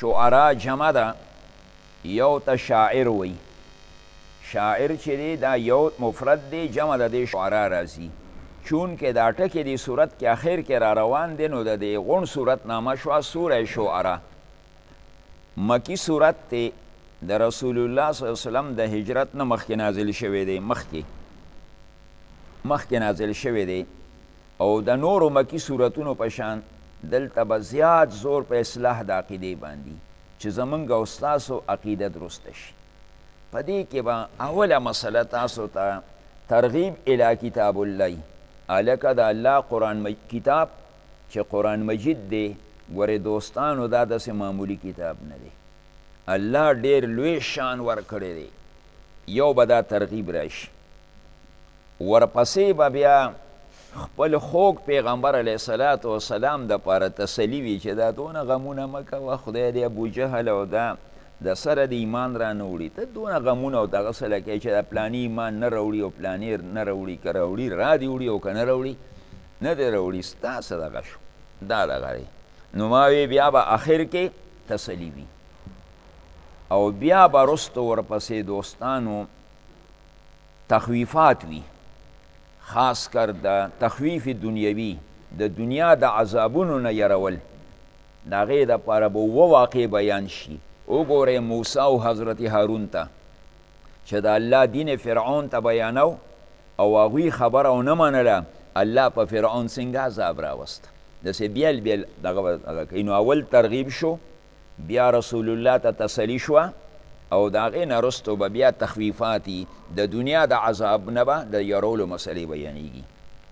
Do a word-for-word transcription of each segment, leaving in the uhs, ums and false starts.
شعرا جمع ده، یو ته شاعر وی. شاعر چې دی دا یو مفرد دی، جمع ده دی شعرا راځي. چون که دا ټکې دی صورت کې اخر کې را روان دی، نو د دې غون صورت نامه شوه سوره شعرا. مکی صورت دی، د رسول الله صلی الله علیه وسلم د هجرت نه مخکې نازل شوی دی، مخکې مخکې نازل شوی دی. او د نورو مکی صورتونو په شان دلته به زیات زور په اصلاح د عقیدې باندې چې زمونږ او ستاسو عقیده درسته شي. په دې کې به اوله مسله تاسو ته ترغیب الی کتاب الله، هلکه د الله قرآن کتاب چې قرآن مجید دی، ګورې دوستانو دا داسې معمولی کتاب نه دی، الله ډېر لوی شان ورکړی دی. یو به دا ترغیب راشي، ورپسې به بیا خپل خوږ پیغمبر علیه صلات وسلام دپاره تسلي وي چې دا دونه غمونه مه کوه، خدای دې ابوجهل او دا د سره د ایمان را نه وړي، ته دونه غمونه او دغه څه لکې چې د پلاني ایمان نه راوړي او پلانې نه راوړي، که راوړي را دې وړي او که نه راوړي نه دې راوړي، ستا څه دغه شو، دا دغه دی. نو ما وی بیا به آخر کې تسلي وي، او بیا به رستو ورپسې دوستانو تخویفات وي، خاص کر د تخویف دنیوي، د دنیا د عذابونو نه یرول. د هغې دپاره به اووه واقع بیان شي. وګورئ موسی او حضرت هارون ته چې د الله دین فرعون ته بیانو او هغوی خبره ونه منله، الله په فرعون څنګه عذاب راوسته. داسې بیل بیل دغه دغه کوي. نو اول ترغیب شو، بیا رسول الله ته تسلي شوه، او د هغې نه وروستو به بیا تخویفاتي د دنیا د عذاب نه به د یرولو مسلې بیانېږي.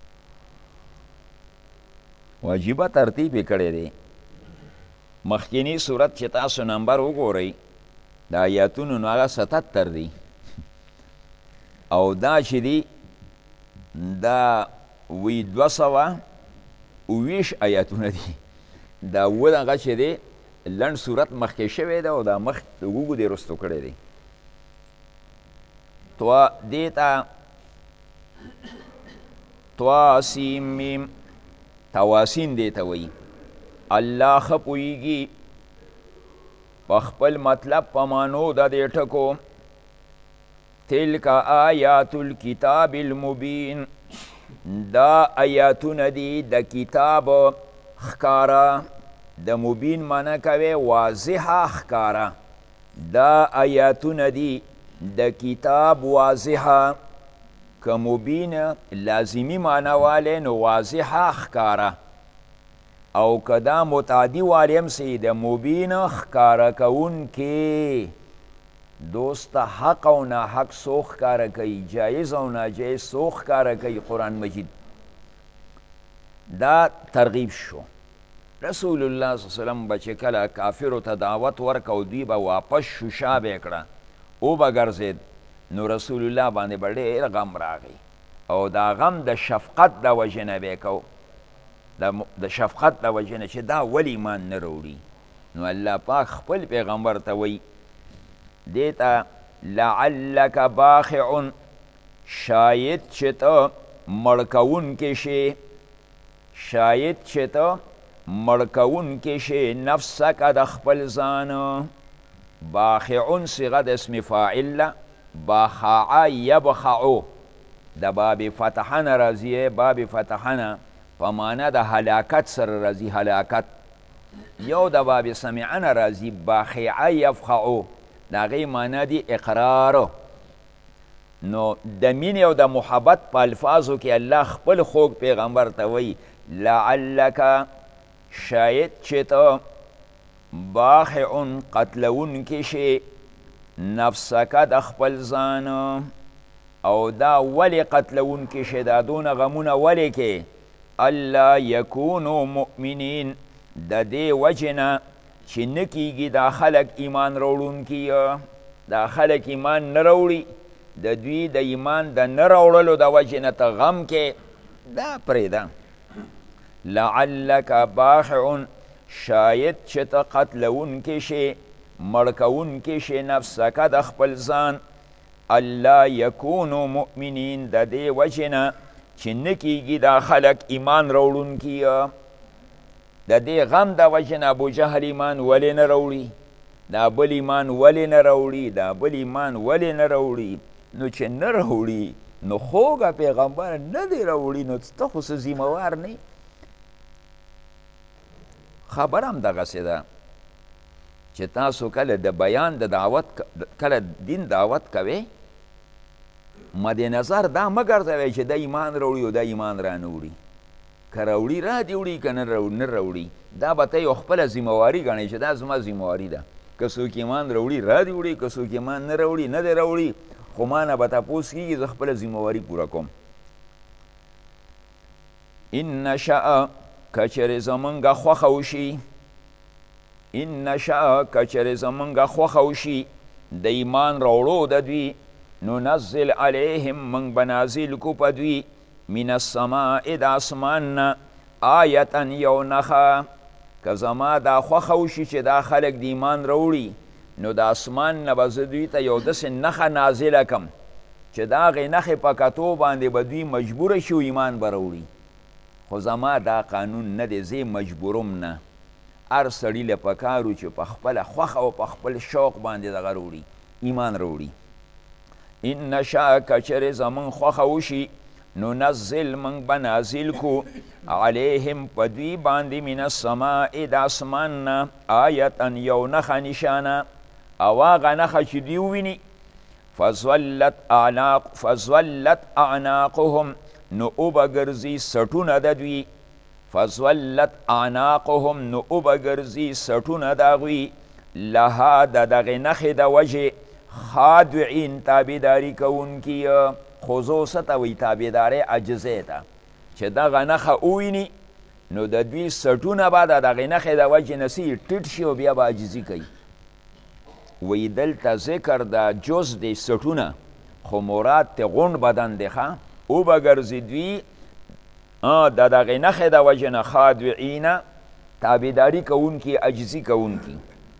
واجبه ترتیب یې کړی دی. مخکینی صورت چې تاسو نمبر وګورئ د آیاتونو نو هغه ستتر دی، او دا چې دی دا وی دوه سوه اوویشت آیاتونه دي. دا اووه دغه چې دی لنډ صورت مخکې شوی دی، او دا مخ د اوږو دی رستو کړی دی. تو دې ته تواسیم میم تواسین دې ته وایي. الله ښه پوهېږي په خپل مطلب په معنو د دې ټکو. تلک آیات الکتاب المبین، دا آیاتونه دي د کتاب ښکاره، د مبین معنی کوي واضحه ښکاره. دا آیاتونه دي د کتاب واضحه، که مبین لازمی معنی والی نو واضحه ښکاره، او که دا متعدی والی هم سی د مبین ښکاره کوونکې. دوست حق او ناحق څو ښکاره کوي، جایز او ناجایز څو ښکاره کوي قرآن مجید. دا ترغیب شو. رسول الله صلی الله علیه وسلم به چې کله کافرو ته دعوت ورکه او دوی به واپس شو، شا به یې کړه، او به ګرځېد، نو رسول الله باندې به ډېر غم راغی، او دا غم د شفقت د وجې نه به یې کو، د شفقت د وجې نه چې دا ولې ایمان نه راوړي. نو الله پاک خپل پیغمبر ته وایي دې ته لعلک باخع، شاید چې ته مړ کوونکی شې، شاید چې ته مړ کوونکی شې نفسک د خپل ځان. باخع صیغه د اسم فاعل ده، باخع یبخعو د باب فتحه نه راځي، باب فتحه نه په معنی د هلاکت سره راځي، هلاکت. یو د باب سمعه نه راځي، باخع یفخعو، د هغې معنی دی اقرار. نو د مینې او د محبت په الفاظو کې الله خپل خوږ پیغمبر ته وایي لعلک، شاید چې ته باخع قتلونکی شې نفسک د خپل ځان. او دا ولې قتلونکی شې، دا دونه غمونه ولې کې؟ الله یکونو مؤمنین، د دې وجې نه چې نه کیږي دا خلک ایمان راوړونکي، دا خلک ایمان نه راوړي، د دوی د ایمان د نه راوړلو د وجې نه ته غم کې، دا پرېږده. لعلک باخع، شاید چې ته قتلونکی شې، مړ کوونکی شې نفسک د خپل ځان. الله یکونو مؤمنین، د دې وجې نه چې نه کیږي دا خلک ایمان راوړونکي، د دې غم د وجې نه ابوجهل ایمان ولې نه راوړي دا بل ایمان ولې نه راوړي دا بل ایمان ولې نه راوړي نو چې نه راوړي نو خوږه پیغمبر نه دی راوړي نو ته خو څه ذمهوار نه خبر هم دغسې ده چې تاسو کله د بیان د دعوت کله دین دعوت کوئ مد نظر دا مه ګرځوئ چې دا ایمان راوړي او دا ایمان را نه وړي که راوړي را دې وړي که نه راوړي دا به ته یو خپله ذمهواري ګڼئ چې دا زما ذمهواري ده که څوک ایمان راوړي را دې وړي که څوک ایمان نه راوړي نه دی راوړي خو ما نه به تپوس کېږي زه خپله ذمهواري پوره کوم ان نشأ که چېرې زمونږ خوښه وشي ان نشأ که چېرې زمونږ خوښه وشي د ایمان راوړو د دوی ننزل علیهم من به نازل کو په دوی من السماء د اسمان نه آیتا یو نښه که زما دا خوښه وشي چې دا خلک د ایمان راوړي نو د اسمان نه به زه دوی ته یو داسې نښه نازله کم چې د هغې نښې په کتو باندې به دوی مجبوره شي او ایمان به راوړي خو زما دا قانون نه دی زه مجبورم نه هر سړي له پکار و چې په خپله خوښه او په خپل شوق باندې دغه راوړي ایمان راوړي ان نشأ که چېرې زمونږ خوښه وشي نو نزل من به نازل کو علیهم په دوی باندې من السماء د اسمان نه آیتا یو نښه نشانه او هغه نښه چې دوی وویني فظلت اعناق فظلت اعناقهم نو اوبه ګرځي سټونه د دوی فظلت اعناقهم نو اوبه ګرځي سټونه د هغوی لها د دغې نښې د وجې خادعین تابعداري کوونکي خضوع څه ته وایي تابعدارۍ عجزۍ ته چې دغه نښه وویني نو د دوی سټونه به د دغې نښې د وجې نه څه ټیټ شي او بیا به عاجزي کوي وایي دلته ذکر د جز دی سټونه خو مراد ته غونډ بدن دی ښه اوبه ګرځي دوی د دغې نښې د وجې نه خادعینه تابعداري کوونکي عجزي کوونکي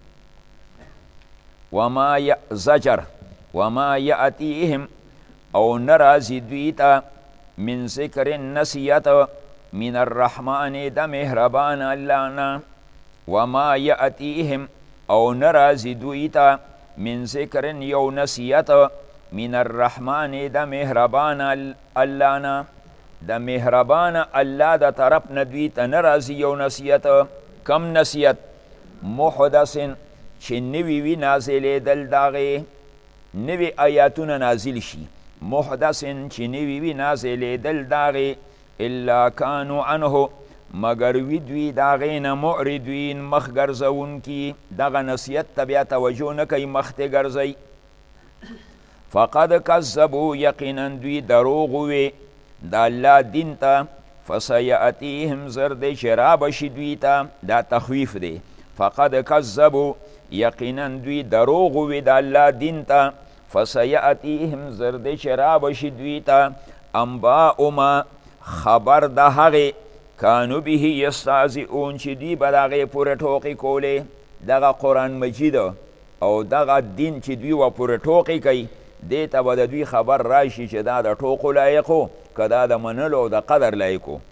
وما زجر وما یأتیهم او نرازی دوی ته من ذکر نصیحت من الرحمن د مهربان الله نه وما یأتیهم او نرازی دوی ته من ذکر یو نصیحت من الرحمن د مهربان الله نه د مهربان الله د طرف نه دوی ته نرازی یو نصیحت کم نصیحت محدثن چې نوي وي نازلېدل د هغې نوي آیاتونه نازل شي محدثن چې نوي وي نازلېدل د هغې الا کانو عنه مګر وي دوی د هغې نه معرضین مخ ګرځوونکي دغه نصیحت ته بیا توجه نه کوي مخ ته ګرځئ فقد کذبوا یقینا دوی دروغ ووې د الله دین ته فسیأتیهم زر دی چې رابشي دوی ته دا تخویف دی فقد کذبوا یقینا دوی دروغ ووې د الله دین ته فسیأتیهم زر دی چې رابشي دوی ته انباء ما خبر د هغې کانو به یستهزئون چې دوی به د هغې پورې ټوقې کولې دغه قرآن مجید او دغه دین چې دوی و پورې ټوقې کوي دې ته به د دوی خبر راشي چې دا د ټوقو لایق و که دا د منلو او د قدر لایق و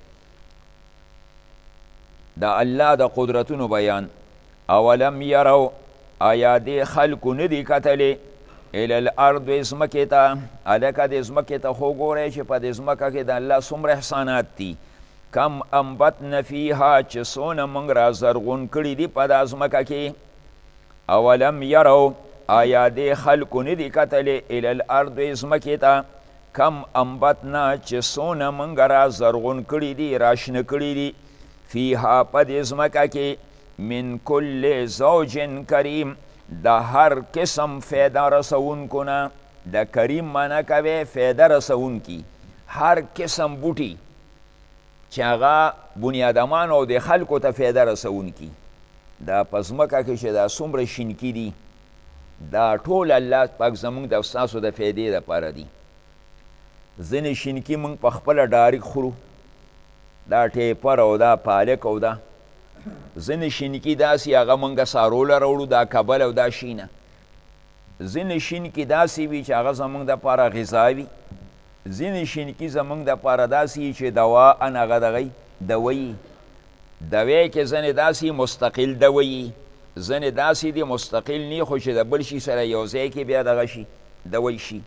د الله د قدرتونو بیان اولم یرو آیا دې خلکو نه دي کتلې الی الارض ځمکې ته هلکه دې ځمکې ته خو ګورئ چې په دې ځمکه کې د الله څومره احسانات دي کم انبتن فیها چې څونه موږ را زرغون کړي دي په دا ځمکه کې اولم یرو آیا دې خلکو نه دي کتلې الی الارض ځمکې ته کم انبتنا چې څونه موږ را زرغون کړي دي را شنه کړي دي فیها په دې ځمکه کې من کل زوج کریم د هر قسم فایده رسونکو نه د کریم معنا کوي فایده رسونکي هر قسم بوټي چې هغه بنیادمان او د خلکو ته فایده رسونکي دا په ځمکه کې چې دا څومره شینکي دي دا ټول الله پاک زموږ د ستاسو د فایدې دپاره دي ځینې شینکي موږ په خپله ډاریک خورو دا ټیپر او دا پالک او دا ځینې شینکي داسې هغه موږ ساروله راوړو دا کبل او دا شینه ځینې شینکي داسې وي چې هغه زموږ دپاره غذا وي ځینې شینکي زموږ دپاره داسې وي چې دوا ان هغه دغی دوی دوی کې ځنې داسې مستقل دوی ځنې داسې دي مستقل نی خو چې د بل شي سره یو ځای کې بیا دغه شي دوی شي.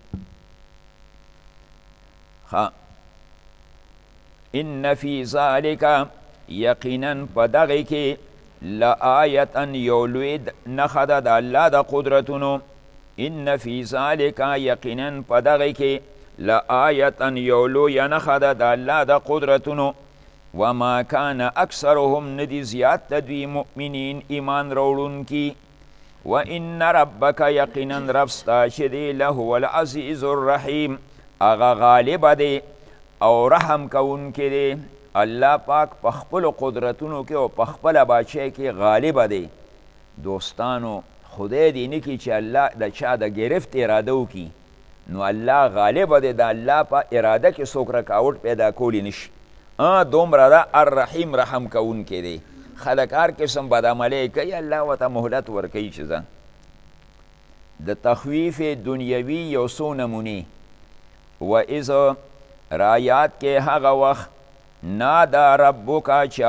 ان فی ذالک یقینا په دغې کې لآیة یو لوی نښه ده د الله د قدرتونو. ان فی ذالک یقینا په دغې کې لآیة یو لویه نښه ده د الله د قدرتونو. وما کان اکثرهم ندی زیات د دوی مؤمنین ایمان راوړونکي. وان ربک یقینا رب ستا چې دی لهو العزیز الرحیم هغه غالبه دی او رحم کوونکی دی. الله پاک په خپلو قدرتونو کې او په خپله بادشاهۍ کې غالبه دی. دوستانو خدای دې نه کړي چې الله د چا د گرفت اراده وکړي نو الله غالبه دی. د الله په اراده کې څوک رکاوټ پیدا کولی نشي. دومره ده الرحیم رحم کوونکی دی. خلک هر قسم بدعملۍ کوي الله ورته مهلت ورکوي. چې ځه د تخویف دنیوي یو څو نمونې و اذ رایات کې هغه وخت نادا ربک چې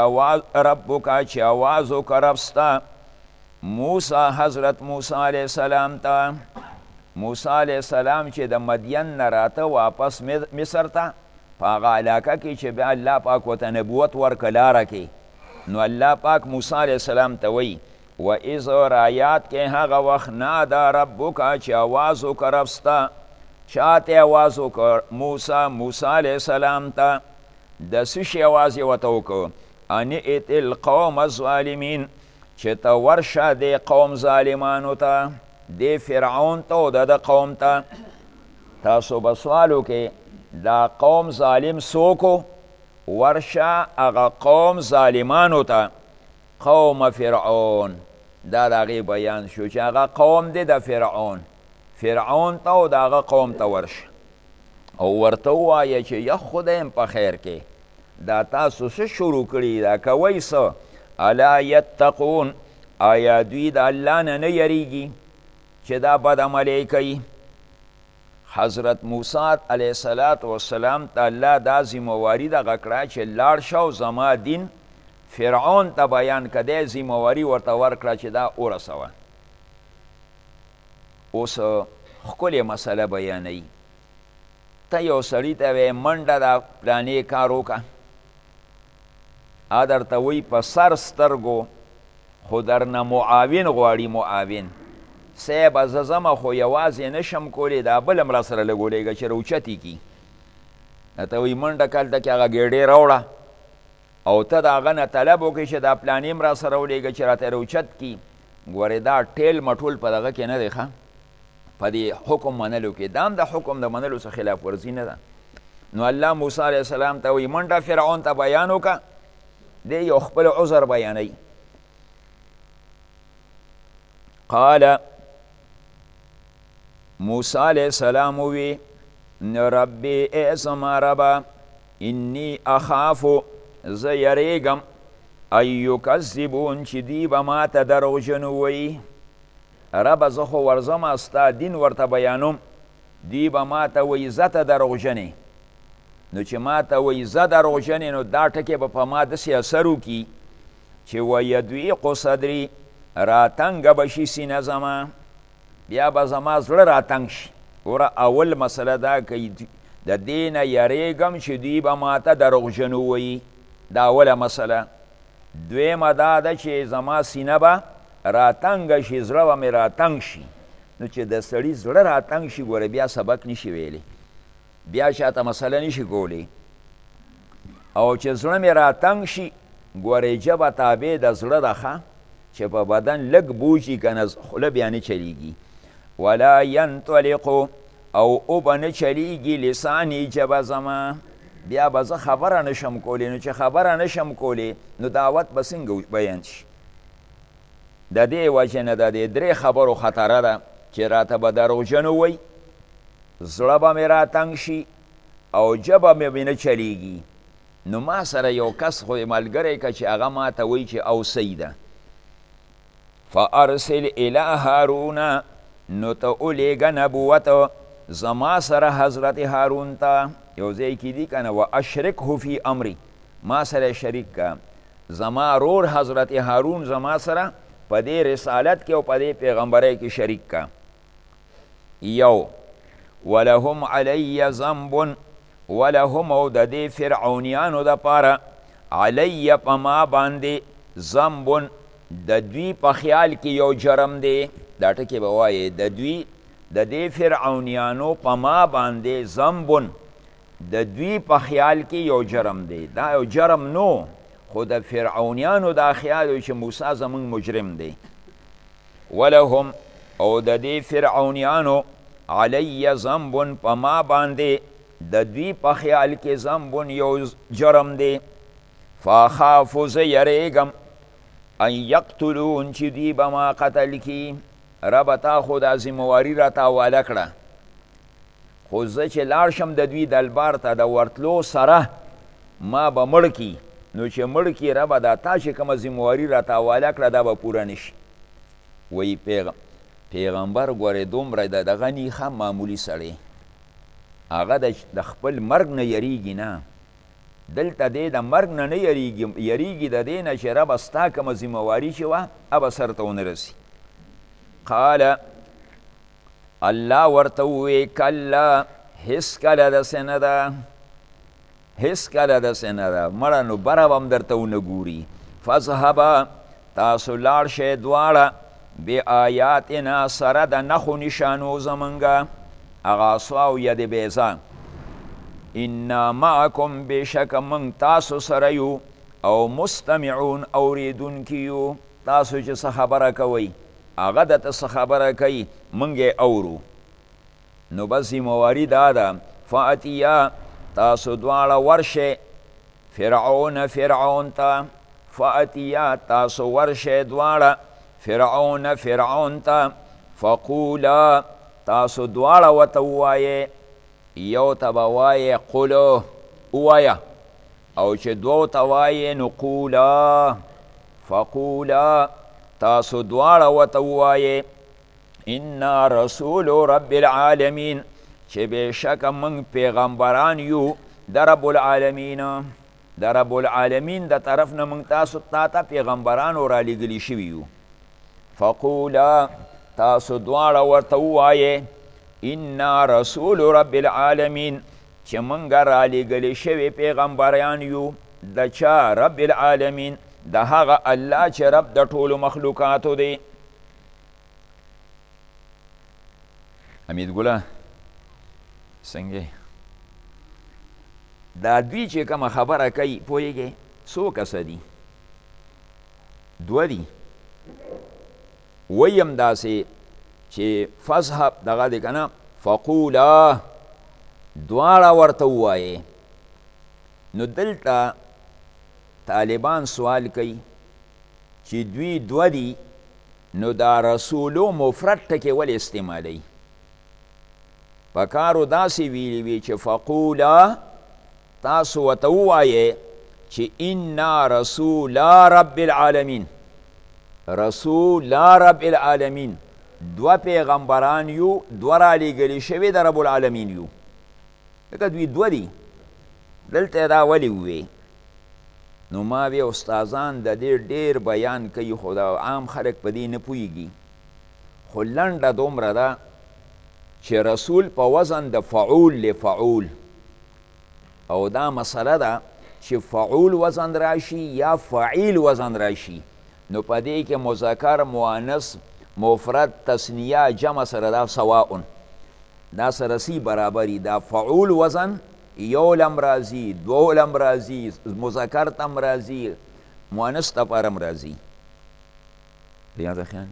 آواز وکړه رب ستا موسی حضرت موسی علیه السلام ته. موسی علیه السلام چې د مدین نه راته واپس مصر ته په هغه علاقه کې چې بیا الله پاک ورته نبوت ورکړه لاره کې نو الله پاک موسی علیه السلام ته وایي و اذ رایات کې هغه وخت نادا ربک چې آواز وکړه رب ستا. چا ته آواز وکړ؟ موسی موسی علیه السلام ته. د څه شي آواز یې ورته وکړ؟ ان ائت القوم الظالمین چې ته ورشه دې قوم ظالمانو ته دې فرعون ته او د ده قوم ته. تاسو به سوال وکړئ دا قوم ظالم څوک ورشه هغه قوم ظالمانو ته قوم فرعون. دا د هغې بیان شو چې هغه قوم دی د فرعون. فرعون ته او د هغه قوم ته ورشه او ورته ووایه چې یا خدایم په خیر کې دا تاسو څه شروع کړي دا کوئ څه؟ الا یتقون آیا دوی د الله نه نه یریږي چې دا بد عملی کوي؟ حضرت موسی علیه السلام ته الله دا ذمهواري دغه کړه چې لاړ شه او زما دین فرعون ته بیان که دی ذمهواري ورته ورکړه چې دا ورسوه. اوس ښکلې مسله بیانوي. ته یو سړي ته وایې منډه د پلانې کار وکړه ا درته وایي په سر سترګو خو درنه معاون غواړي. معاون صیبه زه ځمه خو یوازې نشم کولی دا بل هم راسره لګولیږه چې روچتې کي. ته وایي منډه کلته کې هغه ګېډې راوړه او ته د هغه نه طلب وکړې چې دا پلانې هم راسره ولیږه چې راته روچت کي. ګورې دا ټیل مټول په دغه کې نه دی ښه په دې حکم منلو کې. دا هم د حکم د منلو څخه خلاف ورزي نه ده. نو الله موسی علیه السلام ته وایي منډه فرعون ته بیان وکړه. دی یو خپل عذر بیانوي. قال موسی علیه السلام وی ربی ای زما ربا انی اخافو زه یریږم ان یکذبون چې دوی به ما ته دروغجن ووایي. ربه زه خو ورځم ستا دین ورته بیانوم دوی به ما ته وایي زه ته دروغجنې. نو چې ما ته وایي زه دروغجنې نو دا ټکې به په ما داسې اثر وکړي چې ویدویق صدري راتنګه به شي سینه زما بیا به زما زړه راتنګ شي. ګوره اول مسله دا کوي د دې نه یریږم چې دوی به ما ته دروغجن ووایي. دا اوله مسله. دویمه دا ده چې زما سینه به راتنګه شي زړه به مې راتنګ شي. نو چې د سړي زړه راتنګ شي ګوره بیا سبق نشي ویلی بیا چاته مسله نشي کولی. او چې زړه مې راتنګ شي ګورې ژبه تابع د زړه ده ښه چې په بدن لږ بوجي که نه خوله بیا نه چلیږي. ولا ینطلقو او او به نه چلیږي لساني ژبه زما بیا به زه خبره نشم کولی. نو چې خبره نشم کولی نو دعوت به څنګه بیان شي؟ د دې وجې نه د دې درې خبرو خطره ده چې راته به دروغجن ووایي زړه به مې راتنګ شي او ژبه مې نه چلیږي. نو ما سره یو کس خو ملګری که چې هغه ما ته وایي چې اوسی ده فارسل الی هارون نو ته اولیږه نبوت زما سره حضرت هارون ته یو ځای کې دي که نه و اشرکه فی امری ما سره شریک که زما رور حضرت هارون زما سره په دې رسالت کې او په دې پیغمبرۍ کې شریک کا. یو ولهم علی ذنب، ولهم او د دې فرعونیانو دپاره علی په ما باندې ذنب د دوی په خیال کې یو جرم دی. دا ټکې به وایې د دوی د دې فرعونیانو په ما باندې ذنب د دوی په خیال کې یو جرم دی. دا یو جرم نو خو د فرعونیانو دا خیال وي چې موسی زمونږ مجرم دی. ولهم او د دې فرعونیانو علی ذنب په ما باندې د دوی په خیال کې ذنب یو جرم دی. فاخافو زه یریږم ان یقتلون چې دوی به ما قتل کی. ربه تا خو دا ذمواري راته حواله کړه، خو زه چې لاړ شم د دوی دلبار ته د ورتلو سره ما به مړ کی، نو چې مړ کی ربه دا تا چې کومه ذمواري راته حواله کړه دا به پوره نشي. وی پیغم پیغمبر ګورې دومره د دغه نی ښه معمولي سړی، هغه د خپل مرګ نه یریږي نه، دلته دی د مرګ نه نه یریږي، یریږي د دې نه چې ربه ستا کومه ذمواري چې وه هغه سرته ونه رسي. قال الله ورته ووی کله هیڅ کله داسې نه ده، هیڅ کله داسې نه ده، مړه نو بره به هم درته ونه ګوري. فاذهبا تاسو لاړ شئ دواړه بآیاتنا سره د نښو نشانو زمونږه، هغه عصا او ید بیضا. انا معکم بېشکه موږ تاسو سره یو او مستمعون اورېدونکي یو. تاسو چې څه خبره کوئ هغه درته څه خبره کوي موږ یې اورو. نو بس ذمواري دا ده فاتیا تاسو دواړه ورشئ فرعون فرعون ته، فاتیا تاسو ورشئ دواړه فرعون فرعون ته، فقولا تاسو دواړه ورته ووایئ، یو ته به وایې قلو ووایه، او چې دوو ته وایې نو قولا. فقولا تاسو دواړه ورته ووایئ انا رسول رب العالمین، چې بېشکه موږ پیغمبران یو د رب العالمین، د رب العالمین د طرف نه موږ تاسو تا ته پیغمبران رالیږلي شوي یو. فقولا تاسو دواړه ورته ووایئ انا رسول رب العالمین، چې موږ رالیږلي شوي پیغمبران یو د چا؟ رب العالمین، د هغه الله چې رب د ټولو مخلوقاتو دی. حمید ګله څنګه دا دوی چې کومه خبره کوي پوهېږې څو کسه دي؟ دوه دي. ویم داسې چې فذهب دغه دی که نه فقولا دواړه ورته ووایې. نو دلته طالبان سوال کوي چې دوی دوه دي نو دا رسولو مفرد ټکې ولې استعمالوي؟ په کارو داسې ویلي وي چې فقولا تاسو ورته ووایئ چې انا رسولا رب العالمین، رسولا رب العالمین، دوه پیغمبران یو، دوه رالیږلي شوي د رب العالمین یو. لکه دوی دوه دي، دلته دا ولې ووی؟ نو ما وی استادان د دې ډیر بیان کوي، خو دا عام خلک په دې نه پوهېږي. خو لنډه دومره ده چې رسول په وزن د فعول لفعول، او دا مسله ده چې فعول وزن راشي یا فعیل وزن راشي، نو په دې کې مذکر مؤنث مفرد تثنیه جمع سره دا سواء دا سره سی برابري. دا فعول وزن یو لم راځي، دو لم راځي، مذکر تم راځي، مؤنث دپاره هم راځي. یاده خیال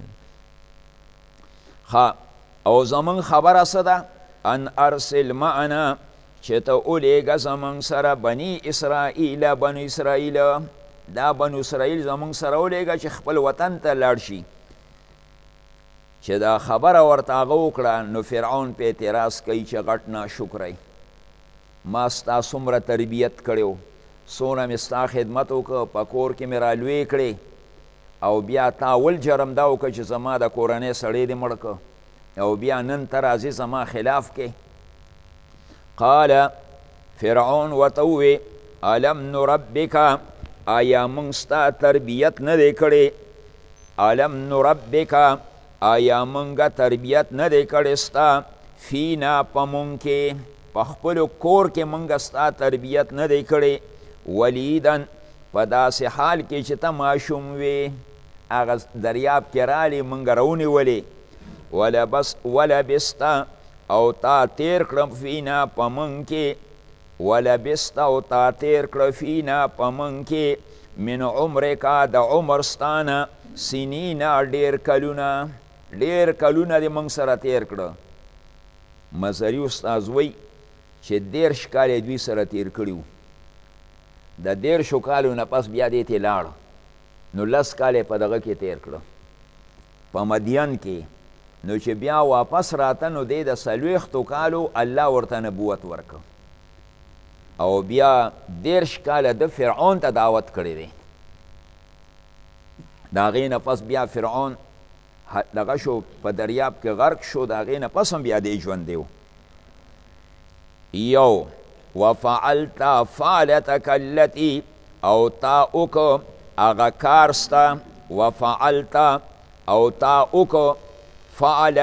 ښه. او زمونږ خبره څه ده؟ ان ارسل معنا، چې ته ولیږه زمونږ سره بني اسرائیل، بنو اسرائیل، دا بنو اسرائیل زمونږ سره ولیږه چې خپل وطن ته لاړ شي. چې دا خبره ورته هغه وکړه نو فرعون په اعتراض کوي چې غټ ناشکری، ما ستا څومره تربیت کړی، څومره مې ستا خدمت وکړه، په کور کې مې رالوی کړې، او بیا تا اول جرم دا وکړه چې زما د کورنۍ سړی دې مړ کړه، او بیا نن ته راځې زما خلاف کې. قال فرعون ورته ووی الم نربک، آیا موږ ستا تربیت نه دی کړی الم نربک آیا موږ تربیت نه دی کړی ستا فینا په موږ کې په خپلو کور کې موږ ستا تربیت نه دی کړی ولیدن په داسې حال کې چې ته ماشوم وې هغه دریاب کې رالی موږ راونیولې ولبس ولبست او تا تیر کړم فینا په موږ کې ولبست او تا تیر کړه فینا په موږ کې من عمرکا د عمر ستانه سنینا ډېر کلونه ډېر کلونه دې موږ سره تیر کړه مزري استاذ وی چې دېرش کال یې دوی سره تیر کړي وو د دېرشو کالو نه پس بیا دې ته لاړ نو لس کال یې په دغه کې تیر کړه په مدین کې نو چې بیا واپس راته نو دی د څلوېښتو کالو الله ورته نبوت ورکړ او بیا دېرش کاله د فرعون ته دعوت کړی دی د هغې نه پس بیا فرعون دغه شو په دریاب کې غرق شو د هغې نه پس هم بیا دی ژوندی و یو وفعلت فعلتک التي او تا وکړه هغه کار ستا وفعلت او تا وکړه فعل